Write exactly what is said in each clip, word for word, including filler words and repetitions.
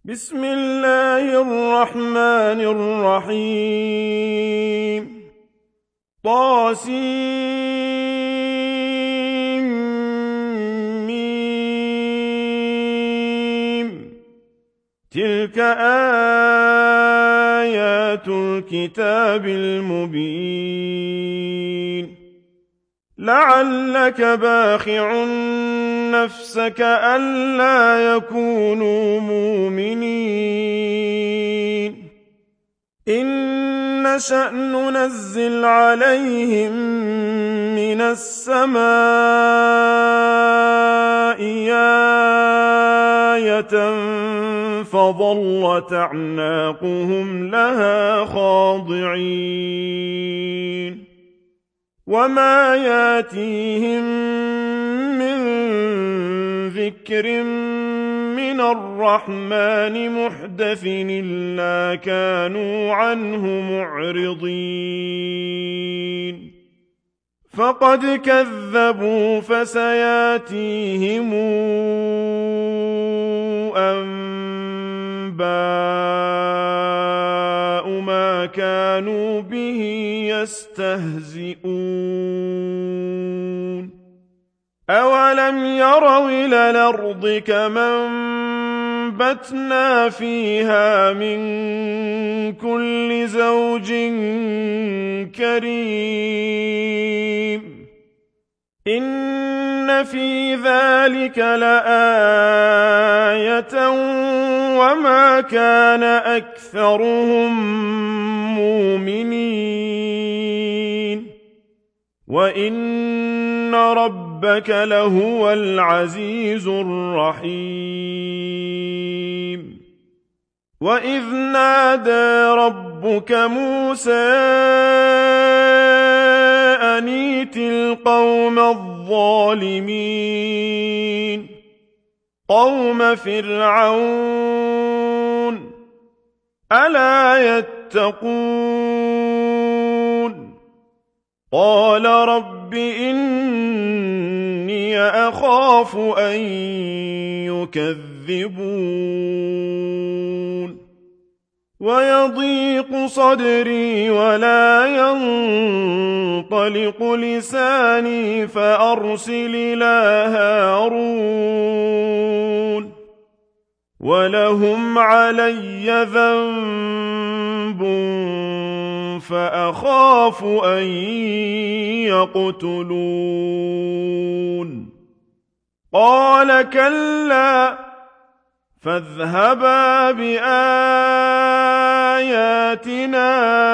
بسم الله الرحمن الرحيم طاسيم تلك آيات الكتاب المبين لعلك باخع نفسك ألا يكونوا مؤمنين إن نشأ ننزل عليهم من السماء آية فظلت أعناقهم لها خاضعين وما ياتيهم من ذكر من الرحمن محدث إلا كانوا عنه معرضين فقد كذبوا فسياتيهم أنباء ما كانوا به يستهزئون أولم يروا إلى الأرض كما أنبتنا فيها من كل زوج كريم إن في ذلك لآية وما كان أكثرهم مؤمنين وإن ربك لهو العزيز الرحيم وإذ نادى ربك موسى أن ائت القوم الظالمين قوم فرعون ألا يتقون قال رب إني أخاف أن يكذبون ويضيق صدري ولا ينطلق لساني فأرسل إلى هارون ولهم علي ذنب فأخاف أن يقتلون قال كلا فاذهبا بآياتنا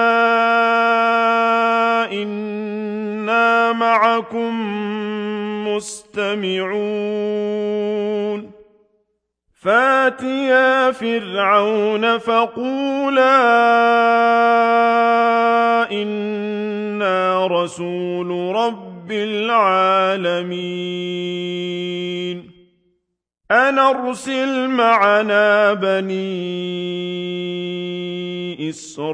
إنا معكم مستمعون فاتيا فرعون فقولا إنا رسول رب العالمين أن أرسل معنا بني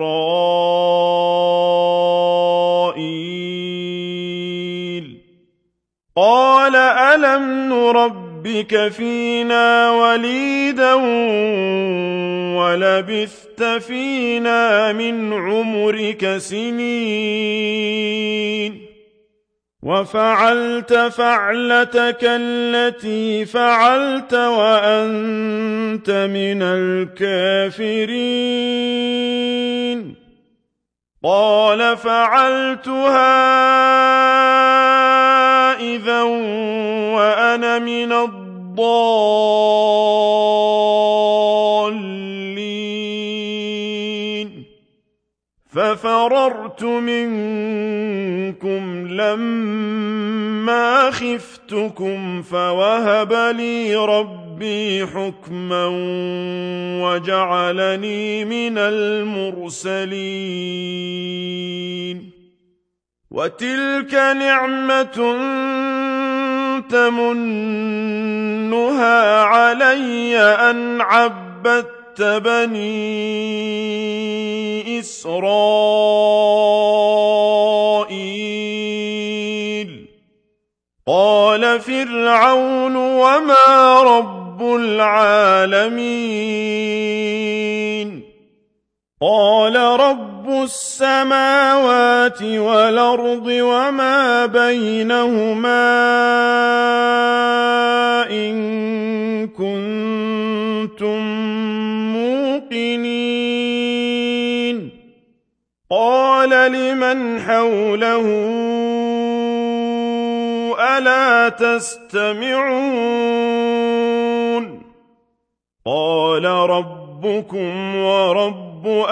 إسرائيل قال ألم نربك فينا وليدا ولبثت فينا من عمرك سنين وفعلت فعلتك التي فعلت وأنت من الكافرين قال فعلتها إذا وأنا من الضالين ففررت منكم لما خفتكم فوهب لي ربي حكما وجعلني من المرسلين وتلك نعمة تمنها علي أن عبدت بني إسرائيل قال فرعون وما رب رب العالمين قال رب السماوات والأرض وما بينهما إن كنتم موقنين قال لمن حوله ألا تستمعون قال ربكم ورب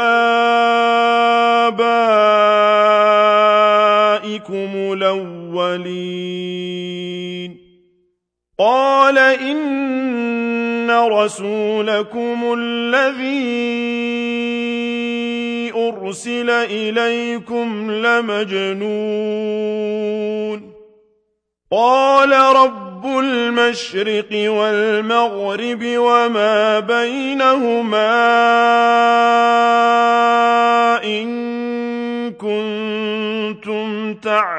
آبائكم الأولين قال إن رسولكم الذي أرسل إليكم لمجنون قال رب المشرق والمغرب وما بينهما إن كنتم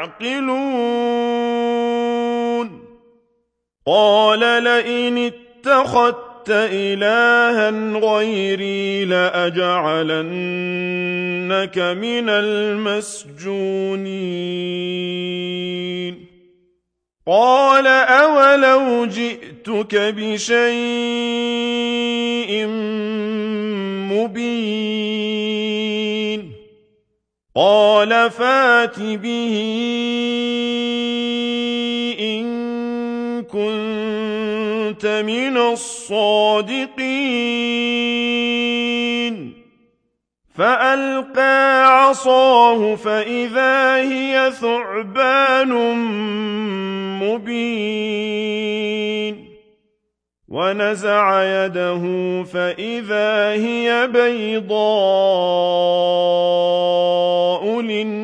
تعقلون قال لئن اتخذت إلها غيري لأجعلنك من المسجونين قال أولو جئتك بشيء مبين قال فات به إن كنت من الصادقين فألقى عصاه فإذا هي ثعبان مبين ونزع يده فإذا هي بيضاء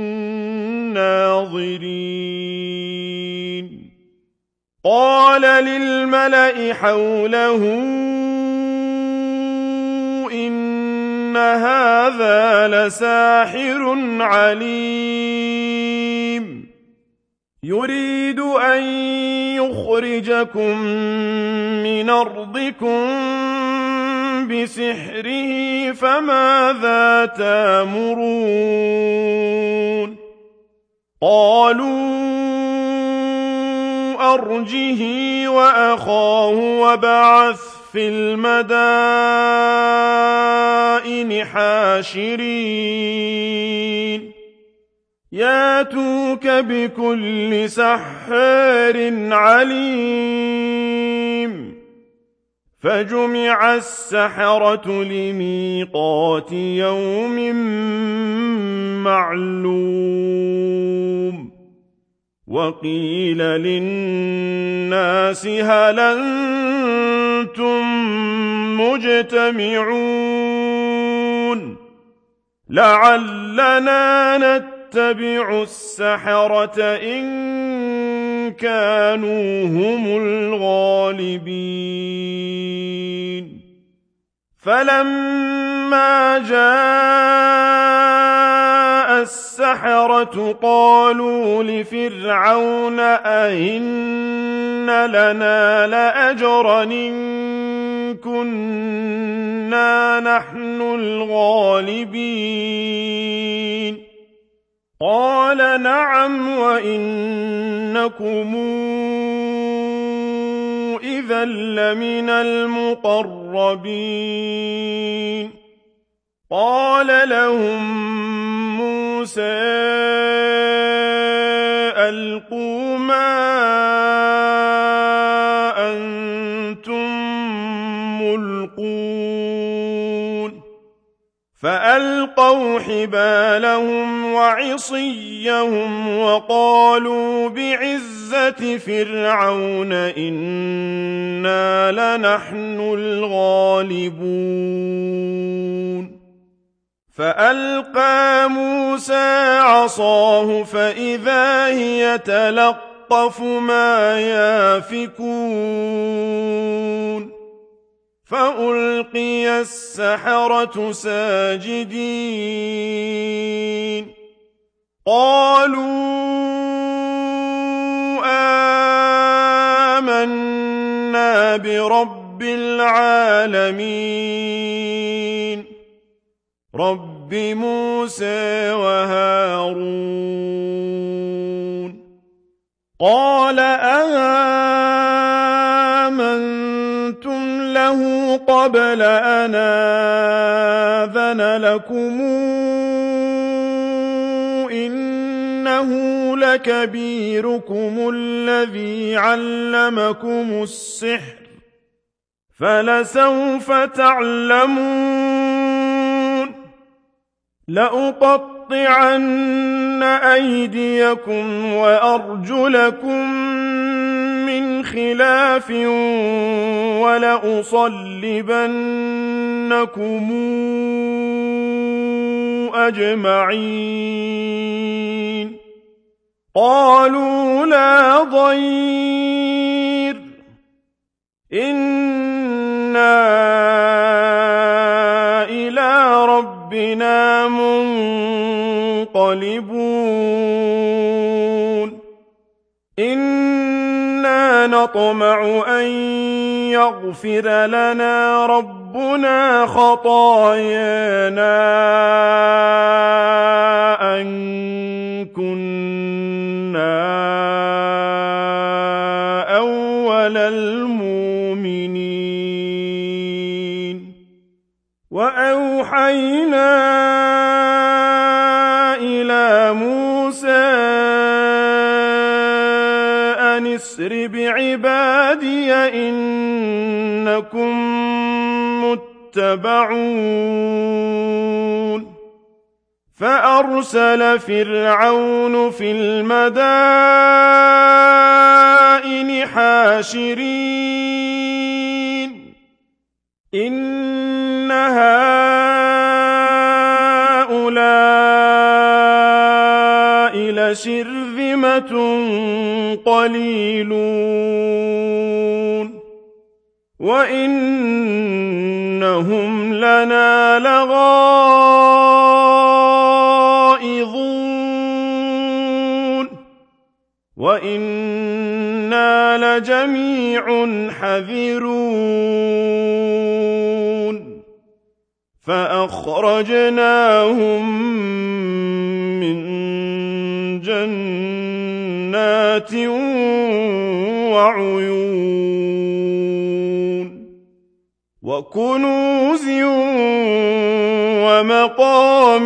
للناظرين قال للملأ حوله إن هذا لساحر عليم يريد أن يخرجكم من أرضكم بسحره فماذا تأمرون قالوا أرجه وأخاه وابعث في المدائن حاشرين ياتوك بكل سحار عليم فجمع السحرة لميقات يوم معلوم وقيل للناس هل أنتم مجتمعون لعلنا نتبع السحرة إن كانوا هم الغالبين فلما جاء السحرة قالوا لفرعون أئن لنا لأجرا إن كنا نحن الغالبين قال نعم وإنكم إذا لمن المقربين قال لهم موسى ألقوا ما أنتم ملقون فألقوا حبالهم وعصيهم وقالوا بعزة فرعون إنا لنحن الغالبون فألقى موسى عصاه فإذا هي تلقف ما يافكون فألقي السحرة ساجدين قالوا آمنا برب العالمين رب موسى وهارون قال آمنتم له قبل أن آذن لكم إنه لكبيركم الذي علمكم السحر فلسوف تعلمون لأقطعن أيديكم وأرجلكم من خلاف ولأصلبنكم أجمعين قالوا لا ضير إنا إلى ربنا منقلبون إنا نطمع أن يغفر لنا ربنا خطايانا أن كنا أول المؤمنين وأوحينا إلى موسى أن اسر بعبادي إنكم متبعون فأرسل فرعون في المدائن حاشرين إن هؤلاء لشرذمة قليلون وإنهم لنا لغائظون وإنا لجميع حذرون فأخرجناهم من جنات وعيون وكنوز ومقام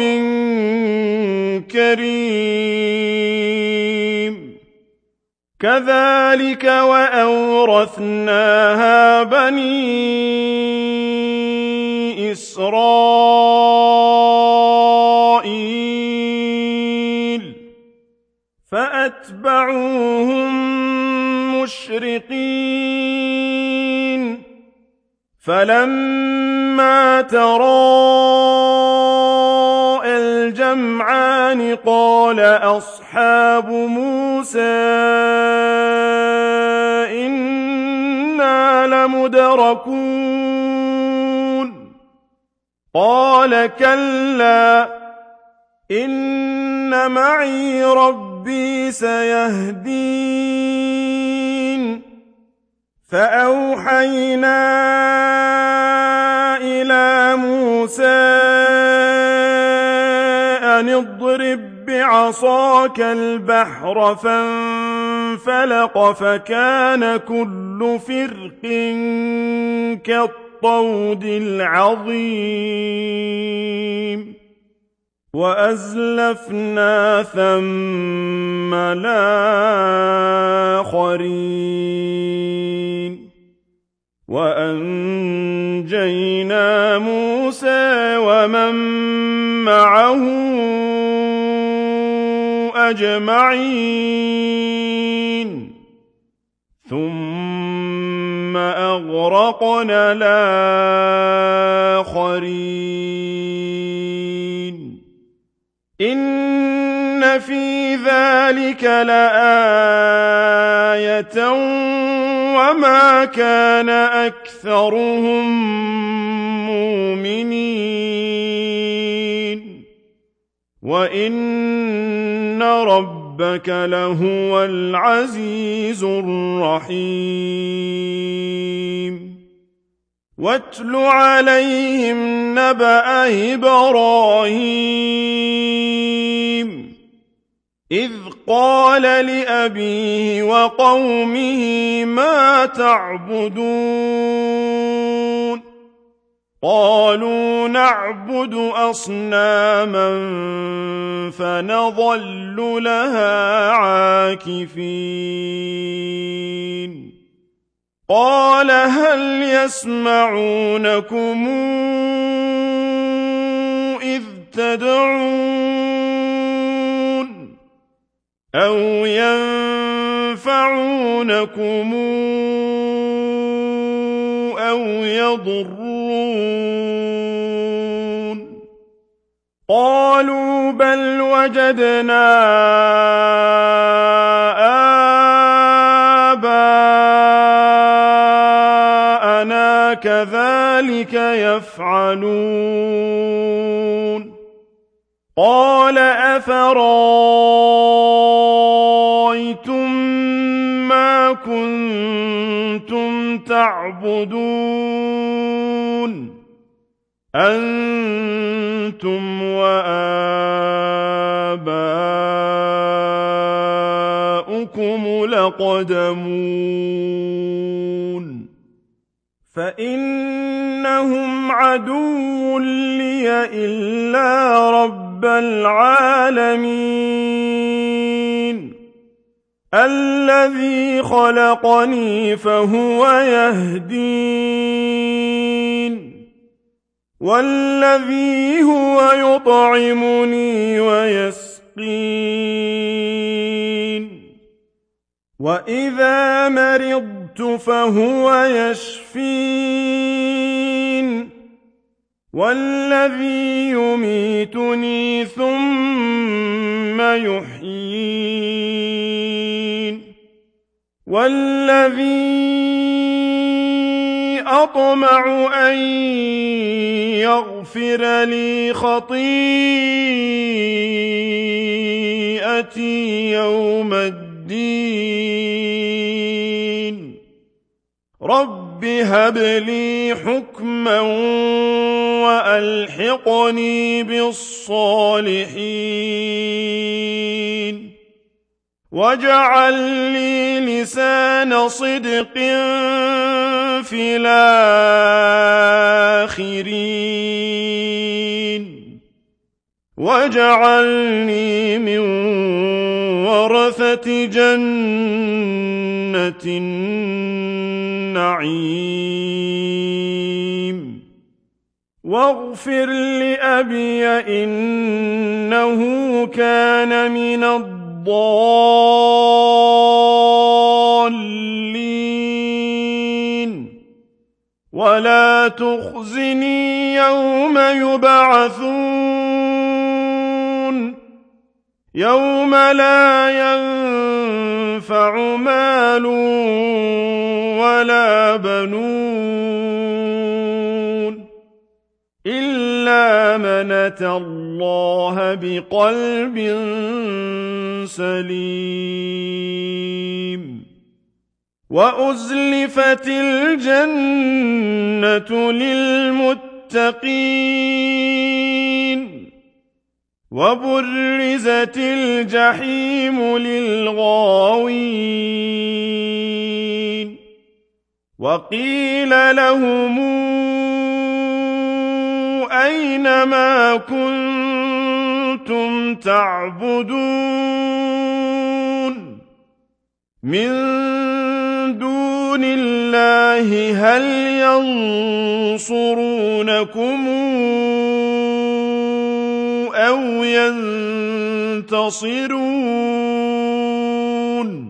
كريم كذلك وأورثناها بني إسرائيل فأتبعوهم مشرقين فلما تراءى الجمعان قال أصحاب موسى إنا لمدركون قال كلا إن معي ربي سيهدين فأوحينا إلى موسى أن اضرب بعصاك البحر فانفلق فكان كل فرق كالطود العظيم وأزلفنا ثم الآخرين وأنجينا موسى ومن معه أجمعين ثم أغرقنا الآخرين إن في ذلك لآية وما كان أكثرهم مؤمنين وإن ربك لهو العزيز الرحيم واتل عليهم نبأ إبراهيم إذ قال لأبيه وقومه ما تعبدون قالوا نعبد أصناما فنظل لها عاكفين قال هل يسمعونكم إذ تدعون أو ينفعونكم أو يضرون قالوا بل وجدنا آباءنا كذلك يفعلون قال أفرأيتم ما كنتم تعبدون أنتم وآباؤكم الأقدمون فإنهم عدو لي إلا رب العالمين الذي خلقني فهو يهدين والذي هو يطعمني ويسقين وإذا مرضت فهو يشفين والذي يميتني ثم يحيين والذي أطمع أن يغفر لي خطيئتي يوم الدين رب هب لي حكما وألحقني بالصالحين واجعل لي لسان صدق في الآخرين واجعلني من ورثة جنة النعيم واغفر لأبي إنه كان من الضالين ولا تخزني يوم يبعثون يوم لا ينفع مال ولا بنون إلا من أتى الله بقلب سليم وأزلفت الجنة للمتقين وبرزت الجحيم للغاوين وقيل لهم أين ما كنتم تعبدون من دون الله هل ينصرونكم أو ينتصرون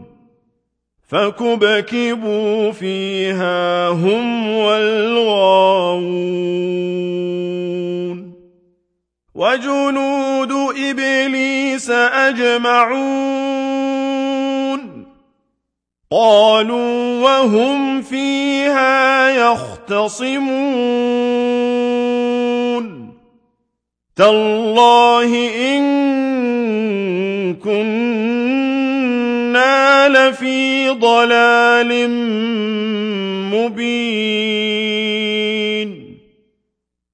فكبكبوا فيها هم والغاوون وجنود إبليس أجمعون قالوا وهم فيها يختصمون تالله إن كنا لفي ضلال مبين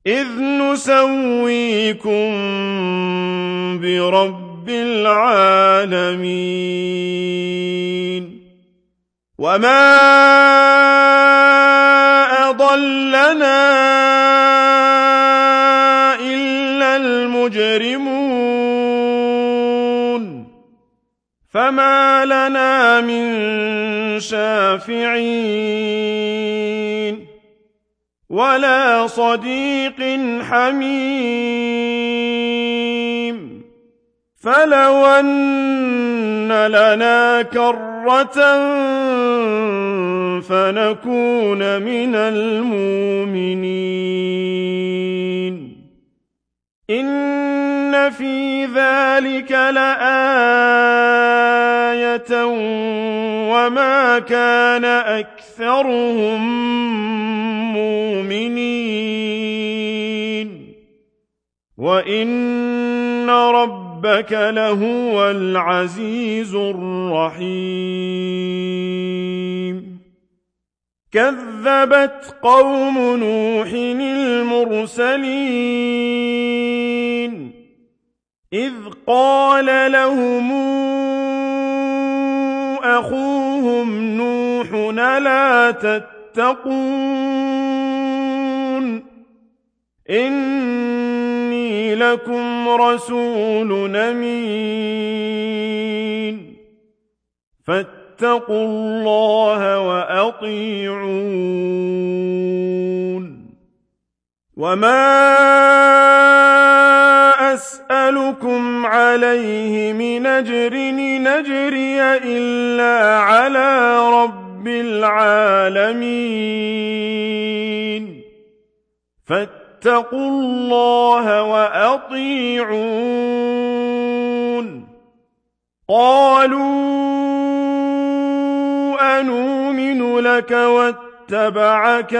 إذ نسويكم برب العالمين وما أضلنا إلا المجرمون فما لنا من شافعين ولا صديق حميم فلو أن لنا كرة فنكون من المؤمنين إن في ذلك لآية وما كان أكثرهم مؤمنين وإن ربك لهو العزيز الرحيم كذبت قوم نوح المرسلين إذ قال لهم أخوهم نوح لا تتقون إني لكم رسول أمين فاتقوا الله وأطيعون وما أسألكم عليه من أجر إن أجري إلا على رب العالمين فاتقوا الله وأطيعون قالوا أنؤمن لك واتبعك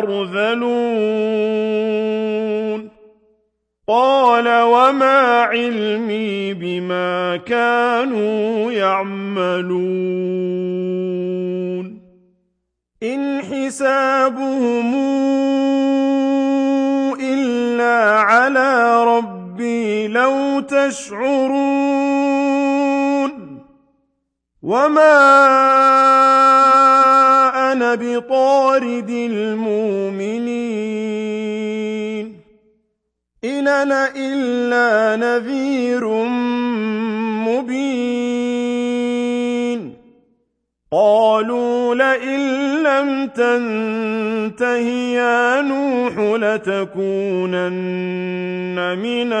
الأرذلون قال وما علمي بما كانوا يعملون إن حسابهم إلا على ربي لو تشعرون وما أنا بطارد المؤمنين إن أنا إلا نذير مبين قالوا لئن لم تنته يا نوح لتكونن من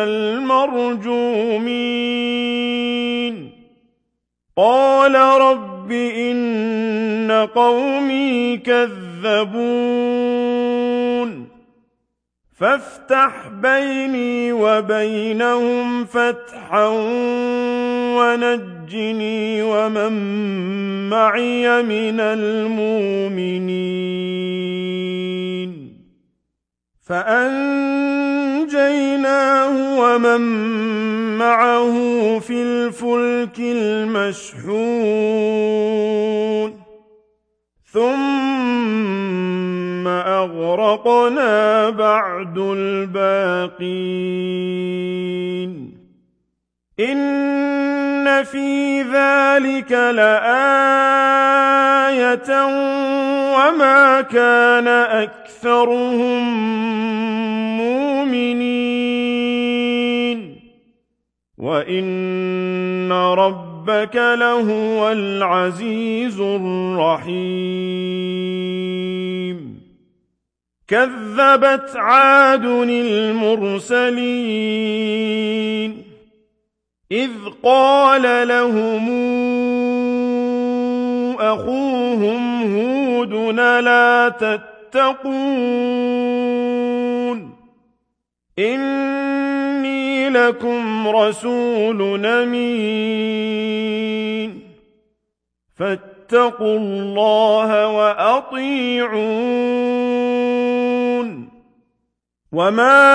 المرجومين قال رب إن قومي كذبون فافتح بيني وبينهم فتحا ونجني ومن معي من المؤمنين فأنجيناه ومن معه في الفلك المشحون ثم أغرقنا بعد الباقين إن في ذلك لآية وما كان أكثرهم مؤمنين وإن ربك لهو العزيز الرحيم كذبت عاد المرسلين إذ قال لهم أخوهم هود لا تتقون إني لكم رسول أمين فاتقوا الله وأطيعون وما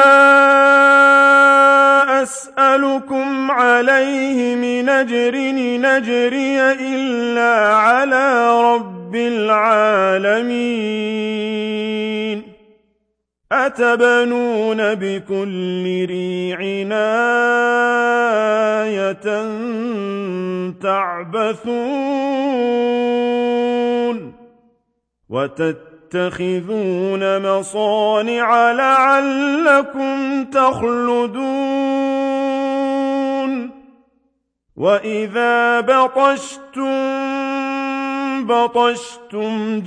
أسألكم عليه من أجر إن أجري إلا على رب العالمين أتبنون بكل ريع آية تعبثون وتتخذون مصانع لعلكم تخلدون وإذا بطشتم بطشتم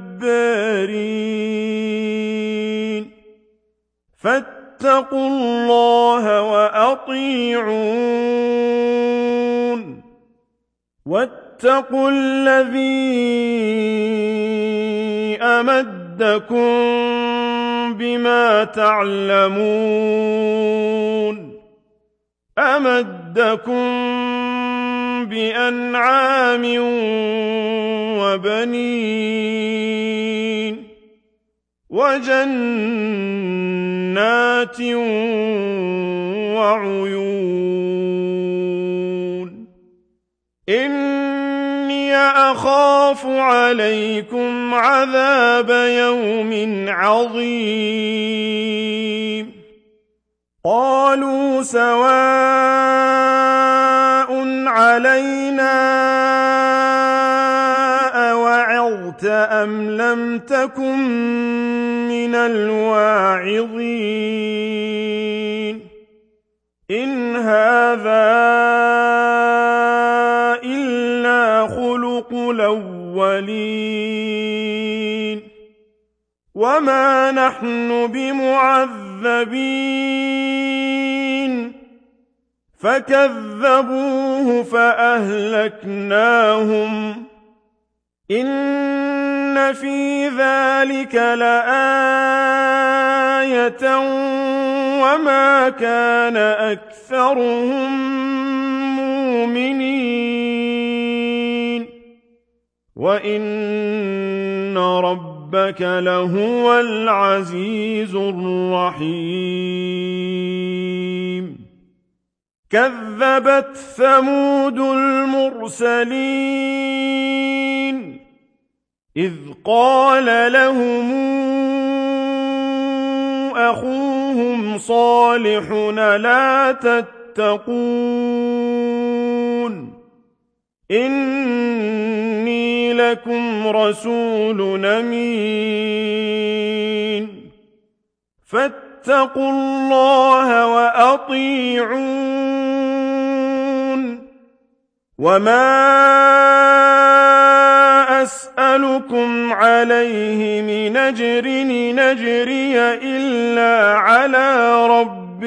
جبارين فاتقوا الله وأطيعون واتقوا الذي أمدكم بما تعلمون أمدكم بأنعام وبنين وجنات وعيون إني أخاف عليكم عذاب يوم عظيم قالوا سواء علينا أوعظت أم لم تكن من الواعظين إن هذا إلا خلق الأولين وما نحن بمعذبين فكذبوه فأهلكناهم إن في ذلك لآية وما كان أكثرهم مؤمنين وإن ربك لهو العزيز الرحيم كذبت ثمود المرسلين إذ قال لهم أخوهم صالح لا تتقون إني لكم رسول أمين فاتقوا الله وأطيعون وما أسألكم عليه من أجر نجري إلا على رب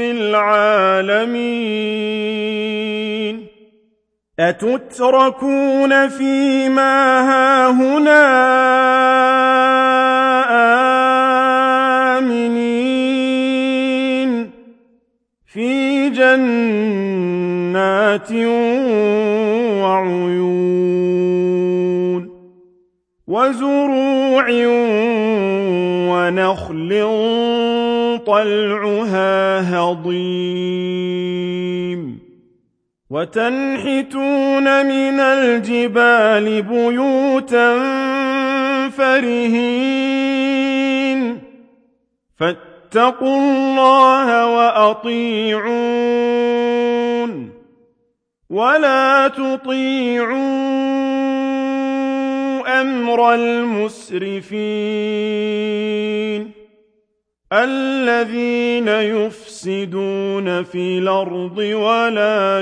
العالمين أتتركون فيما هاهنا آمنين في جنات وعيون وزروع ونخل طلعها هضيم وتنحتون من الجبال بيوتا فرهين فاتقوا الله وأطيعون ولا تطيعوا أمر المسرفين الذين يفسدون في الأرض ولا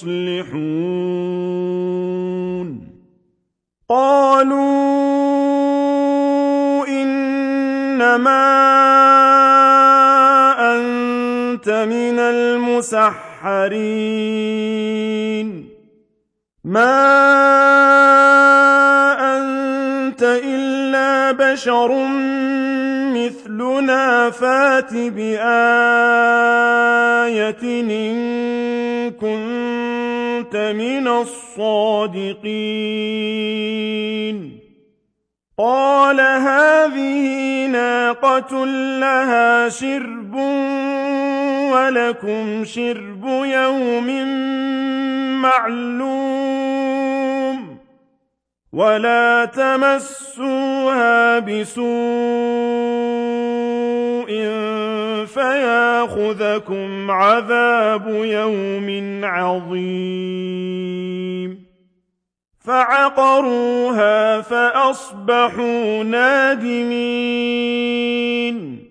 يصلحون قالوا إنما أنت من المسحرين ما أنت إلا بشر مثلنا فات بآية إن كنت من الصادقين قال هذه ناقة لها شرب ولكم شرب يوم معلوم ولا تمسوها بسوء فياخذكم عذاب يوم عظيم فعقروها فأصبحوا نادمين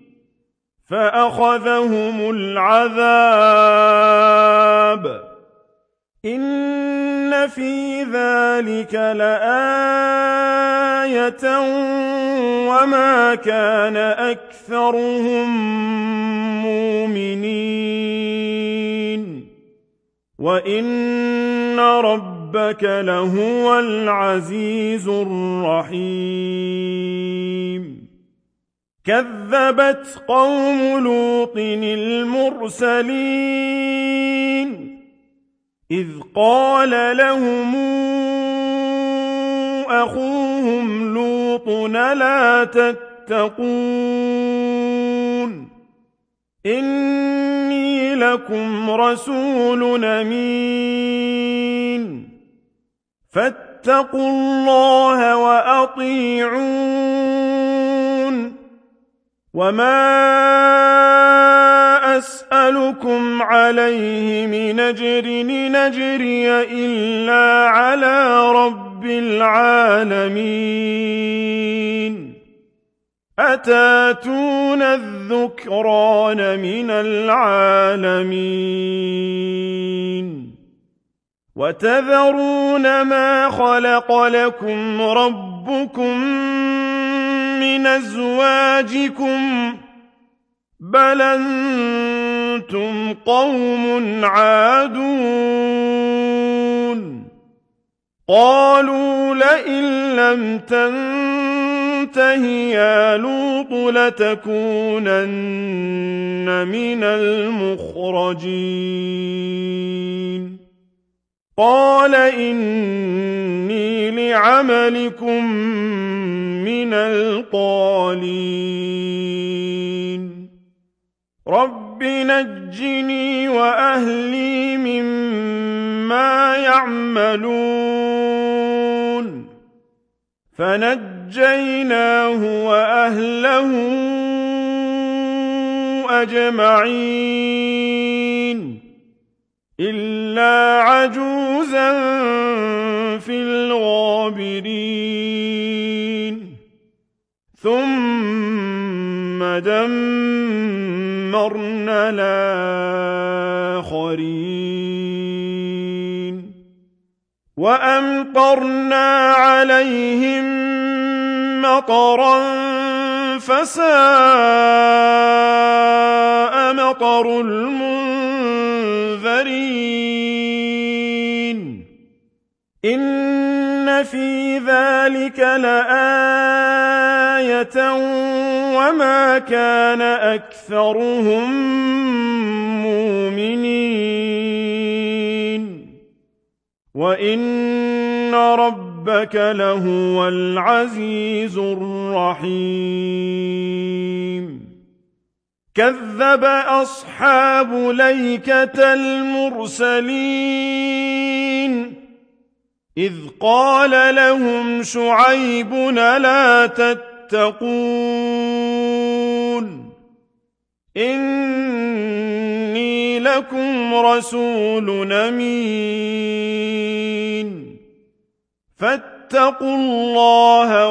فأخذهم العذاب إن في ذلك لآية وما كان أكثرهم مؤمنين وإن ربك لهو العزيز الرحيم كذبت قوم لوط المرسلين إذ قال لهم أخوهم لوط ألا تتقون إني لكم رسول أمين فاتقوا الله وأطيعون وما أسألكم عليه من أجر إن أجري إلا على رب العالمين أتاتون الذكران من العالمين وتذرون ما خلق لكم ربكم من أزواجكم بل أنتم قوم عادون قالوا لئن لم تنته يا لوط لتكونن من المخرجين قال إني لعملكم من القالين رب نجني وأهلي مما يعملون فنجيناه وأهله أجمعين إلا عجوزا في الغابرين ثم دمرنا الآخرين وأمطرنا عليهم مطرا فساء مطر المنذرين إن في ذلك لآية وما كان أكثرهم مؤمنين وإن ربك لهو العزيز الرحيم كذب أصحاب ليكة المرسلين إذ قال لهم شعيب ألا تتقون إني لكم رسول أمين فاتقوا الله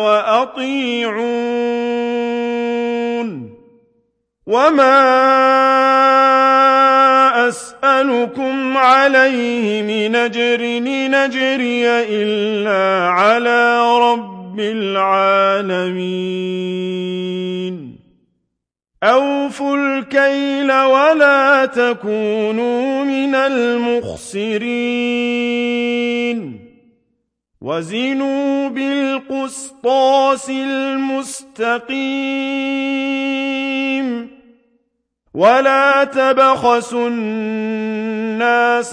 وأطيعون وما أسألكم عليه من أجر إن أجري إلا على رب العالمين أوفوا الكيل ولا تكونوا من المخسرين وزنوا بالقسطاس المستقيم ولا تبخسوا الناس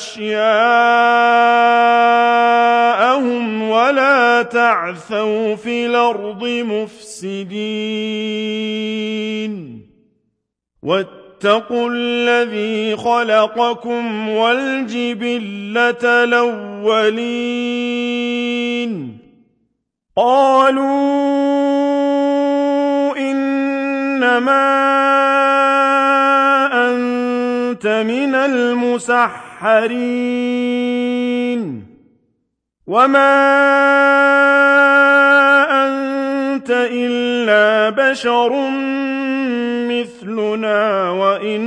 أشياءهم ولا تعثوا في الأرض مفسدين واتقوا الذي خلقكم والجبلة الأولين قالوا إنما إنما أنت من المسحرين وما أنت إلا بشر مثلنا وإن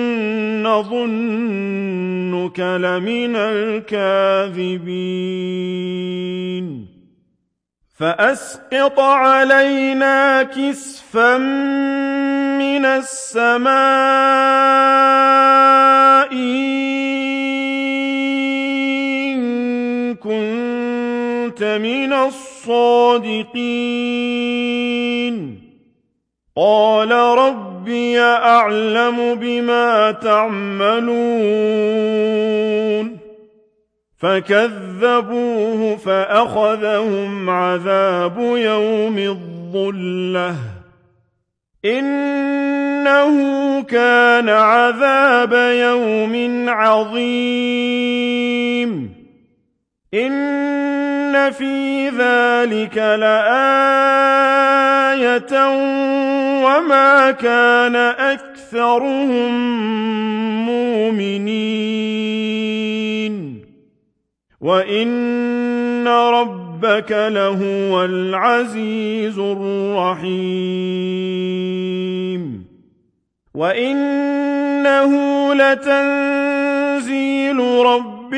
نظنك لمن الكاذبين فأسقط علينا كسفا من السماء إن كنت من الصادقين قال ربي أعلم بما تعملون فكذبوه فأخذهم عذاب يوم الظلة إنه كان عذاب يوم عظيم إن في ذلك لآية وما كان أكثرهم مؤمنين وإن ربك لهو العزيز الرحيم وإنه لتنزيل رب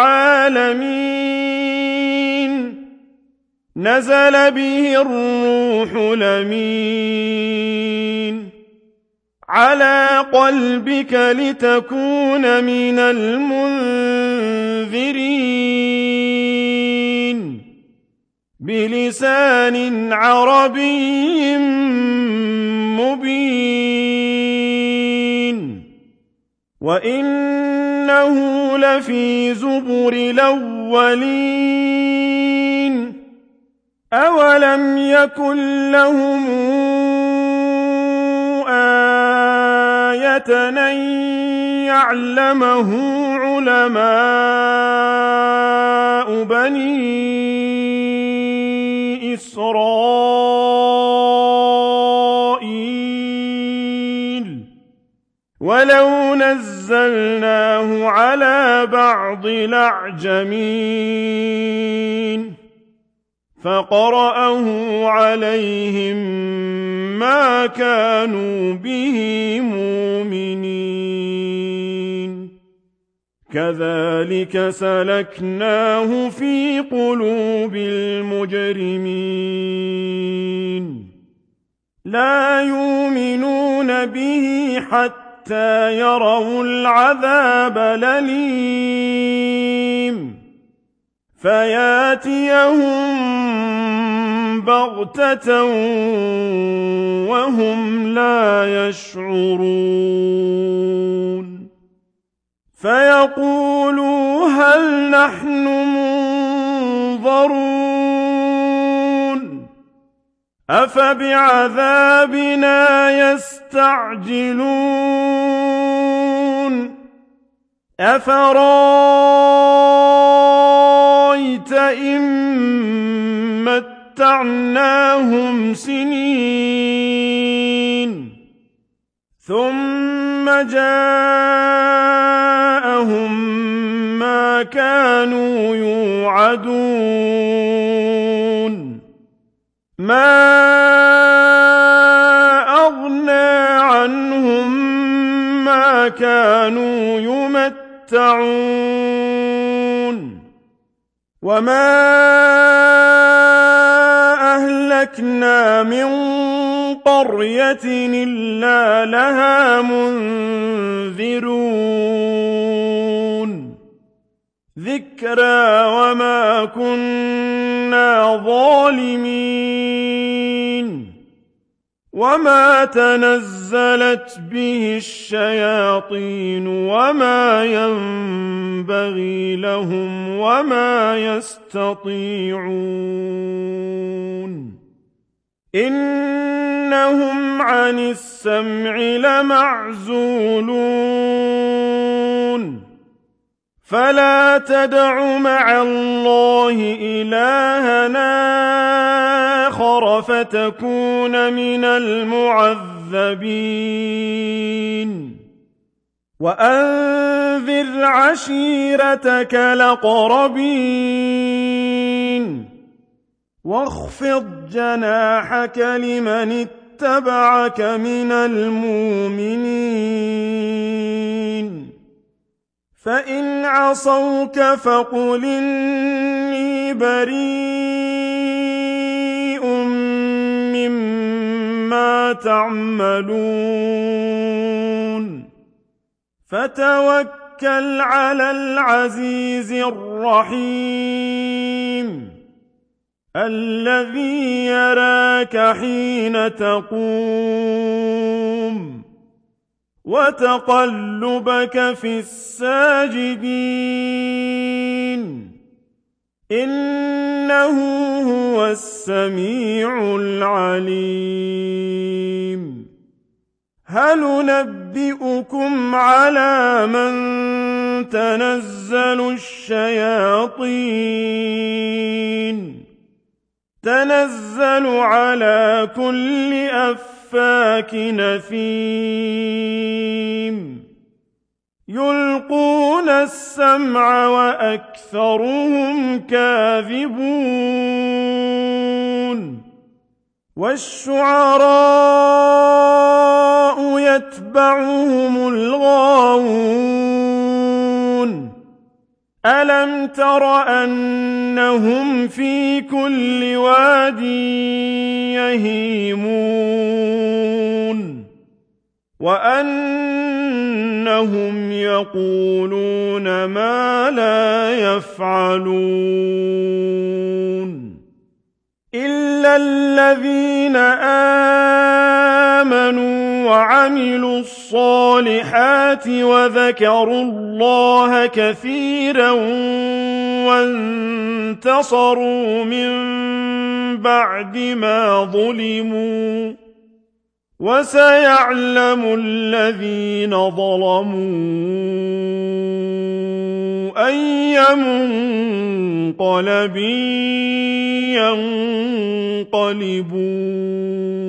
العالمين نزل به الروح الأمين على قلبك لتكون من المنذرين بلسان عربي مبين وإنه لفي زبر الأولين أولم يكن لهم آية أن يعلمه علماء بني إسرائيل ولو نزلناه على بعض الأعجمين فقرأه عليهم ما كانوا به مؤمنين كذلك سلكناه في قلوب المجرمين لا يؤمنون به حتى يروا العذاب الأليم فياتيهم بغتة وهم لا يشعرون فيقولوا هل نحن منظرون أفبعذابنا يستعجلون أفرأيت إن متعناهم سنين ثم جاءهم ما كانوا يوعدون ما أغنى عنهم ما كانوا يمتعون وما أهلكنا من قرية إلا لها منذرون ذكرى وما كنا ظالمين وما تنزلت به الشياطين وما ينبغي لهم وما يستطيعون إنهم عن السمع لمعزولون فلا تدع مع الله إلهًا آخر فتكون من المعذبين المعذبين وأنذر عشيرتك الأقربين واخفض جناحك لمن اتبعك من المؤمنين فإن عصوك فقل إني بريء مما تعملون فتوكل على العزيز الرحيم الذي يراك حين تقوم وتقلبك في الساجدين إنه هو السميع العليم هل ننبئكم على من تنزل الشياطين تنزل على كل أفاك نثيم يلقون السمع وأكثرهم كاذبون والشعراء يتبعهم الغاوون ألم تر أنهم في كل واد يهيمون وأنهم يقولون ما لا يفعلون إلا الذين آمنوا وعملوا الصالحات وذكروا الله كثيرا وانتصروا من بعد ما ظلموا وسيعلم الذين ظلموا أي منقلب ينقلبون